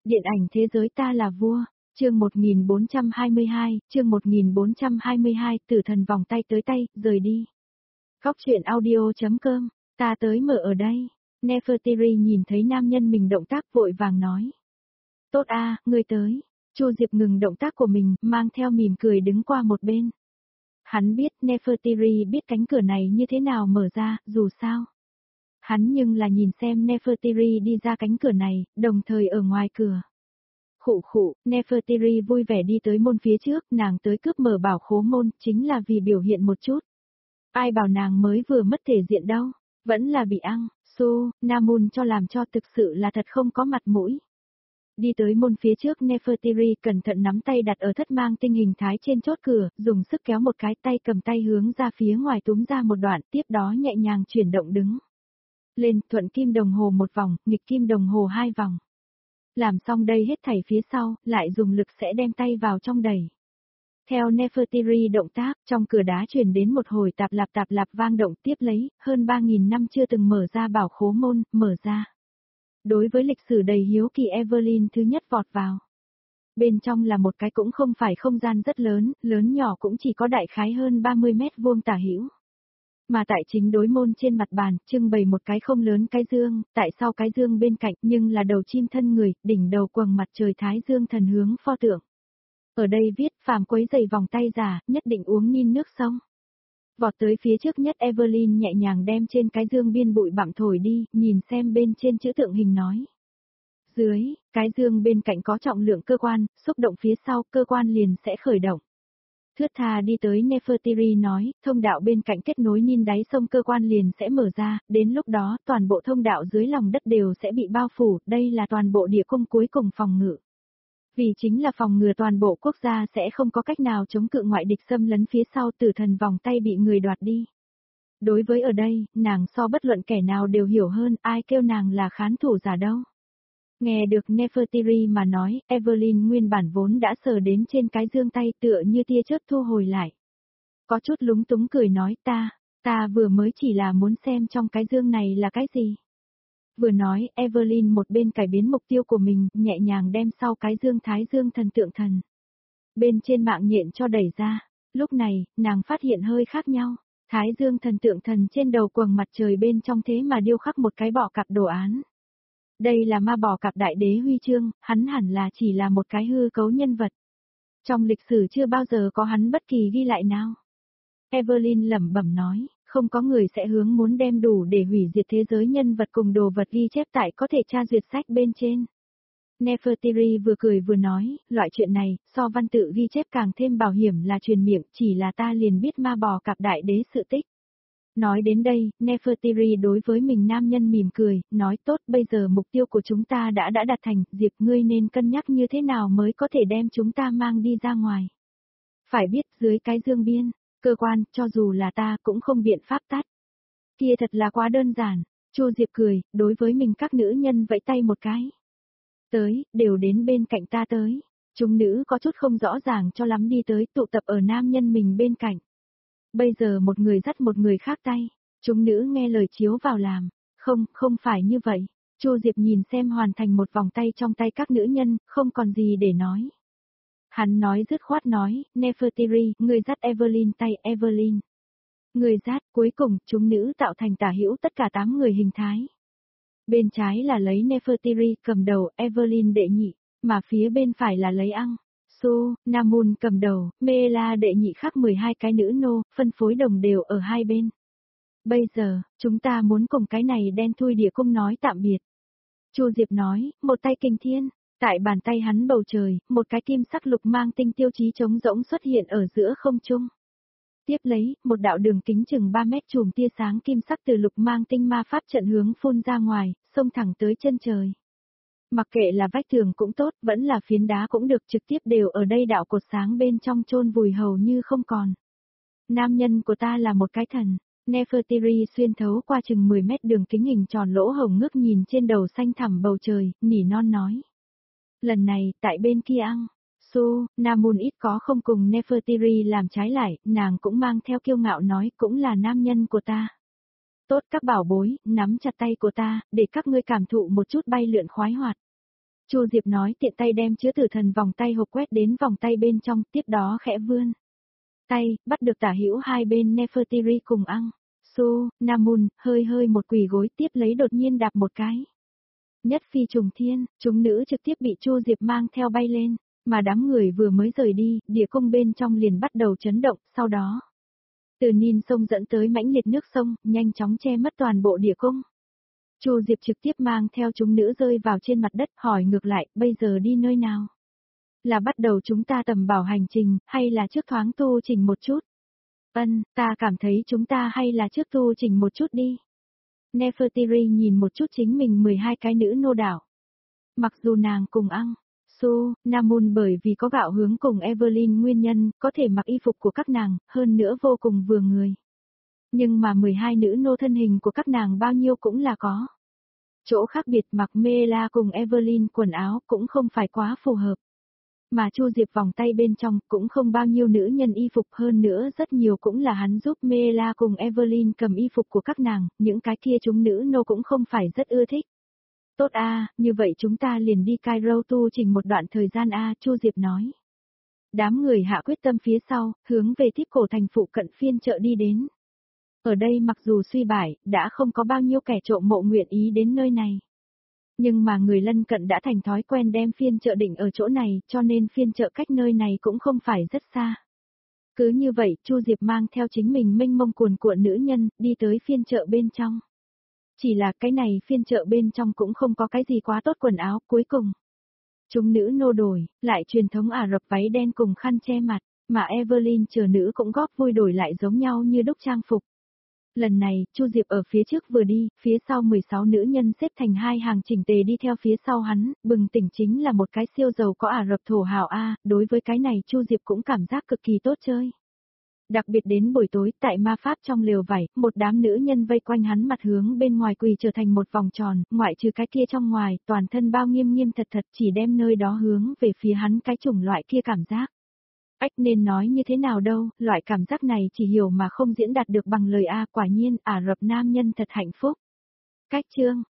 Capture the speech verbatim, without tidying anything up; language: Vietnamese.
Điện ảnh thế giới ta là vua, chương một nghìn bốn trăm hai mươi hai, chương một nghìn bốn trăm hai mươi hai, tử thần vòng tay tới tay, rời đi. Góc truyện audio.com, ta tới mở ở đây. Nefertiti nhìn thấy nam nhân mình động tác vội vàng nói. Tốt a, ngươi tới. Chu Diệp ngừng động tác của mình, mang theo mỉm cười đứng qua một bên. Hắn biết Nefertiti biết cánh cửa này như thế nào mở ra, dù sao. Hắn nhưng là nhìn xem Nefertiti đi ra cánh cửa này, đồng thời ở ngoài cửa. Khụ khụ, Nefertiti vui vẻ đi tới môn phía trước, nàng tới cướp mở bảo khố môn, chính là vì biểu hiện một chút. Ai bảo nàng mới vừa mất thể diện đâu, vẫn là bị ăn, Su, Namun cho làm cho thực sự là thật không có mặt mũi. Đi tới môn phía trước Nefertiti cẩn thận nắm tay đặt ở thất mang tinh hình thái trên chốt cửa, dùng sức kéo một cái tay cầm tay hướng ra phía ngoài túm ra một đoạn, tiếp đó nhẹ nhàng chuyển động đứng. Lên, thuận kim đồng hồ một vòng, nghịch kim đồng hồ hai vòng. Làm xong đây hết thảy phía sau, lại dùng lực sẽ đem tay vào trong đẩy. Theo Nefertiti động tác, trong cửa đá truyền đến một hồi tạp lạp tạp lạp vang động tiếp lấy, hơn ba nghìn năm chưa từng mở ra bảo khố môn, mở ra. Đối với lịch sử đầy hiếu kỳ Evelyn thứ nhất vọt vào. Bên trong là một cái cũng không phải không gian rất lớn, lớn nhỏ cũng chỉ có đại khái hơn ba mươi mét vuông tả hữu. Mà tại chính đối môn trên mặt bàn, trưng bày một cái không lớn cái dương, tại sau cái dương bên cạnh nhưng là đầu chim thân người, đỉnh đầu quầng mặt trời thái dương thần hướng pho tượng. Ở đây viết phàm quấy giày vòng tay giả, nhất định uống ninh nước sông. Vọt tới phía trước nhất Evelyn nhẹ nhàng đem trên cái dương biên bụi bặm thổi đi, nhìn xem bên trên chữ tượng hình nói. Dưới, cái dương bên cạnh có trọng lượng cơ quan, xúc động phía sau cơ quan liền sẽ khởi động. Thướt tha đi tới Nefertiti nói, thông đạo bên cạnh kết nối ninh đáy sông cơ quan liền sẽ mở ra, đến lúc đó toàn bộ thông đạo dưới lòng đất đều sẽ bị bao phủ, đây là toàn bộ địa cung cuối cùng phòng ngự. Vì chính là phòng ngừa toàn bộ quốc gia sẽ không có cách nào chống cự ngoại địch xâm lấn phía sau tử thần vòng tay bị người đoạt đi. Đối với ở đây, nàng so bất luận kẻ nào đều hiểu hơn ai kêu nàng là khán thủ giả đâu. Nghe được Nefertiti mà nói, Evelyn nguyên bản vốn đã sờ đến trên cái dương tay tựa như tia chớp thu hồi lại. Có chút lúng túng cười nói ta, ta vừa mới chỉ là muốn xem trong cái dương này là cái gì. Vừa nói, Evelyn một bên cải biến mục tiêu của mình, nhẹ nhàng đem sau cái dương thái dương thần tượng thần. Bên trên mạng nhện cho đẩy ra, lúc này, nàng phát hiện hơi khác nhau, thái dương thần tượng thần trên đầu quầng mặt trời bên trong thế mà điêu khắc một cái bọ cạp đồ án. Đây là ma bò cạp đại đế huy chương, hắn hẳn là chỉ là một cái hư cấu nhân vật. Trong lịch sử chưa bao giờ có hắn bất kỳ ghi lại nào. Evelyn lẩm bẩm nói, không có người sẽ hướng muốn đem đủ để hủy diệt thế giới nhân vật cùng đồ vật ghi chép tại có thể tra duyệt sách bên trên. Nefertiti vừa cười vừa nói, loại chuyện này, so văn tự ghi chép càng thêm bảo hiểm là truyền miệng, chỉ là ta liền biết ma bò cạp đại đế sự tích. Nói đến đây, Nefertiti đối với mình nam nhân mỉm cười, nói tốt bây giờ mục tiêu của chúng ta đã đã đạt thành, Diệp ngươi nên cân nhắc như thế nào mới có thể đem chúng ta mang đi ra ngoài. Phải biết dưới cái dương biên, cơ quan, cho dù là ta cũng không biện pháp tắt. Kia thật là quá đơn giản, Chu Diệp cười, đối với mình các nữ nhân vẫy tay một cái. Tới, đều đến bên cạnh ta tới. Chúng nữ có chút không rõ ràng cho lắm đi tới tụ tập ở nam nhân mình bên cạnh. Bây giờ một người dắt một người khác tay, chúng nữ nghe lời chiếu vào làm, không, không phải như vậy. Chu Diệp nhìn xem hoàn thành một vòng tay trong tay các nữ nhân, không còn gì để nói. Hắn nói dứt khoát nói, Nefertiti, người dắt Evelyn tay, Evelyn. Người dắt, cuối cùng, chúng nữ tạo thành tả hữu tất cả tám người hình thái. Bên trái là lấy Nefertiti cầm đầu, Evelyn đệ nhị, mà phía bên phải là lấy Ang, Su, Namun cầm đầu, Mela đệ nhị khác mười hai cái nữ nô, phân phối đồng đều ở hai bên. Bây giờ, chúng ta muốn cùng cái này đen thui địa cung nói tạm biệt. Chu Diệp nói, một tay kình thiên, tại bàn tay hắn bầu trời, một cái kim sắc lục mang tinh tiêu chí trống rỗng xuất hiện ở giữa không trung. Tiếp lấy, một đạo đường kính chừng ba mét chùm tia sáng kim sắc từ lục mang tinh ma pháp trận hướng phun ra ngoài, xông thẳng tới chân trời. Mặc kệ là vách tường cũng tốt, vẫn là phiến đá cũng được, trực tiếp đều ở đây đạo cột sáng bên trong chôn vùi hầu như không còn. Nam nhân của ta là một cái thần. Nefertiti xuyên thấu qua chừng mười mét đường kính hình tròn lỗ hồng ngước nhìn trên đầu xanh thẳm bầu trời, nỉ non nói. Lần này, tại bên kia Ang, Su, Namun ít có không cùng Nefertiti làm trái lại, nàng cũng mang theo kiêu ngạo nói cũng là nam nhân của ta. Tốt các bảo bối, nắm chặt tay của ta, để các ngươi cảm thụ một chút bay lượn khoái hoạt. Chu Diệp nói tiện tay đem chứa tử thần vòng tay hộp quét đến vòng tay bên trong, tiếp đó khẽ vươn tay, bắt được tả hữu hai bên Nefertiti cùng ăn. Su, Namun, hơi hơi một quỳ gối tiếp lấy đột nhiên đạp một cái. Nhất phi trùng thiên, chúng nữ trực tiếp bị Chu Diệp mang theo bay lên, mà đám người vừa mới rời đi, địa cung bên trong liền bắt đầu chấn động, sau đó. Từ Nin sông dẫn tới mãnh liệt nước sông, nhanh chóng che mất toàn bộ địa cung. Chu Diệp trực tiếp mang theo chúng nữ rơi vào trên mặt đất, hỏi ngược lại, bây giờ đi nơi nào? Là bắt đầu chúng ta tầm bảo hành trình, hay là trước thoáng tu chỉnh một chút? Ân, ta cảm thấy chúng ta hay là trước tu chỉnh một chút đi. Nefertiti nhìn một chút chính mình mười hai cái nữ nô đảo. Mặc dù nàng cùng ăn, Su, Namun bởi vì có gạo hướng cùng Evelyn nguyên nhân, có thể mặc y phục của các nàng, hơn nữa vô cùng vừa người. Nhưng mà mười hai nữ nô thân hình của các nàng bao nhiêu cũng là có. Chỗ khác biệt mặc Mela cùng Evelyn quần áo cũng không phải quá phù hợp. Mà Chu Diệp vòng tay bên trong cũng không bao nhiêu nữ nhân y phục, hơn nữa rất nhiều cũng là hắn giúp Mela cùng Evelyn cầm y phục của các nàng, những cái kia chúng nữ nô cũng không phải rất ưa thích. Tốt a, như vậy chúng ta liền đi Cairo tu chỉnh một đoạn thời gian a, Chu Diệp nói. Đám người hạ quyết tâm phía sau, hướng về tiếp cổ thành phụ cận phiên chợ đi đến. Ở đây mặc dù suy bại, đã không có bao nhiêu kẻ trộm mộ nguyện ý đến nơi này. Nhưng mà người lân cận đã thành thói quen đem phiên chợ định ở chỗ này, cho nên phiên chợ cách nơi này cũng không phải rất xa. Cứ như vậy, Chu Diệp mang theo chính mình mênh mông cuồn cuộn nữ nhân, đi tới phiên chợ bên trong. Chỉ là cái này phiên chợ bên trong cũng không có cái gì quá tốt quần áo, cuối cùng. Chúng nữ nô đổi, lại truyền thống Ả Rập váy đen cùng khăn che mặt, mà Evelyn chờ nữ cũng góp vui đổi lại giống nhau như đúc trang phục. Lần này, Chu Diệp ở phía trước vừa đi, phía sau mười sáu nữ nhân xếp thành hai hàng chỉnh tề đi theo phía sau hắn, bừng tỉnh chính là một cái siêu giàu có Ả Rập thổ hào A, đối với cái này Chu Diệp cũng cảm giác cực kỳ tốt chơi. Đặc biệt đến buổi tối, tại ma pháp trong lều vải, một đám nữ nhân vây quanh hắn mặt hướng bên ngoài quỳ trở thành một vòng tròn, ngoại trừ cái kia trong ngoài, toàn thân bao nghiêm nghiêm thật thật chỉ đem nơi đó hướng về phía hắn cái chủng loại kia cảm giác. Ách nên nói như thế nào đâu, loại cảm giác này chỉ hiểu mà không diễn đạt được bằng lời A, quả nhiên, Ả Rập nam nhân thật hạnh phúc. Cách chương,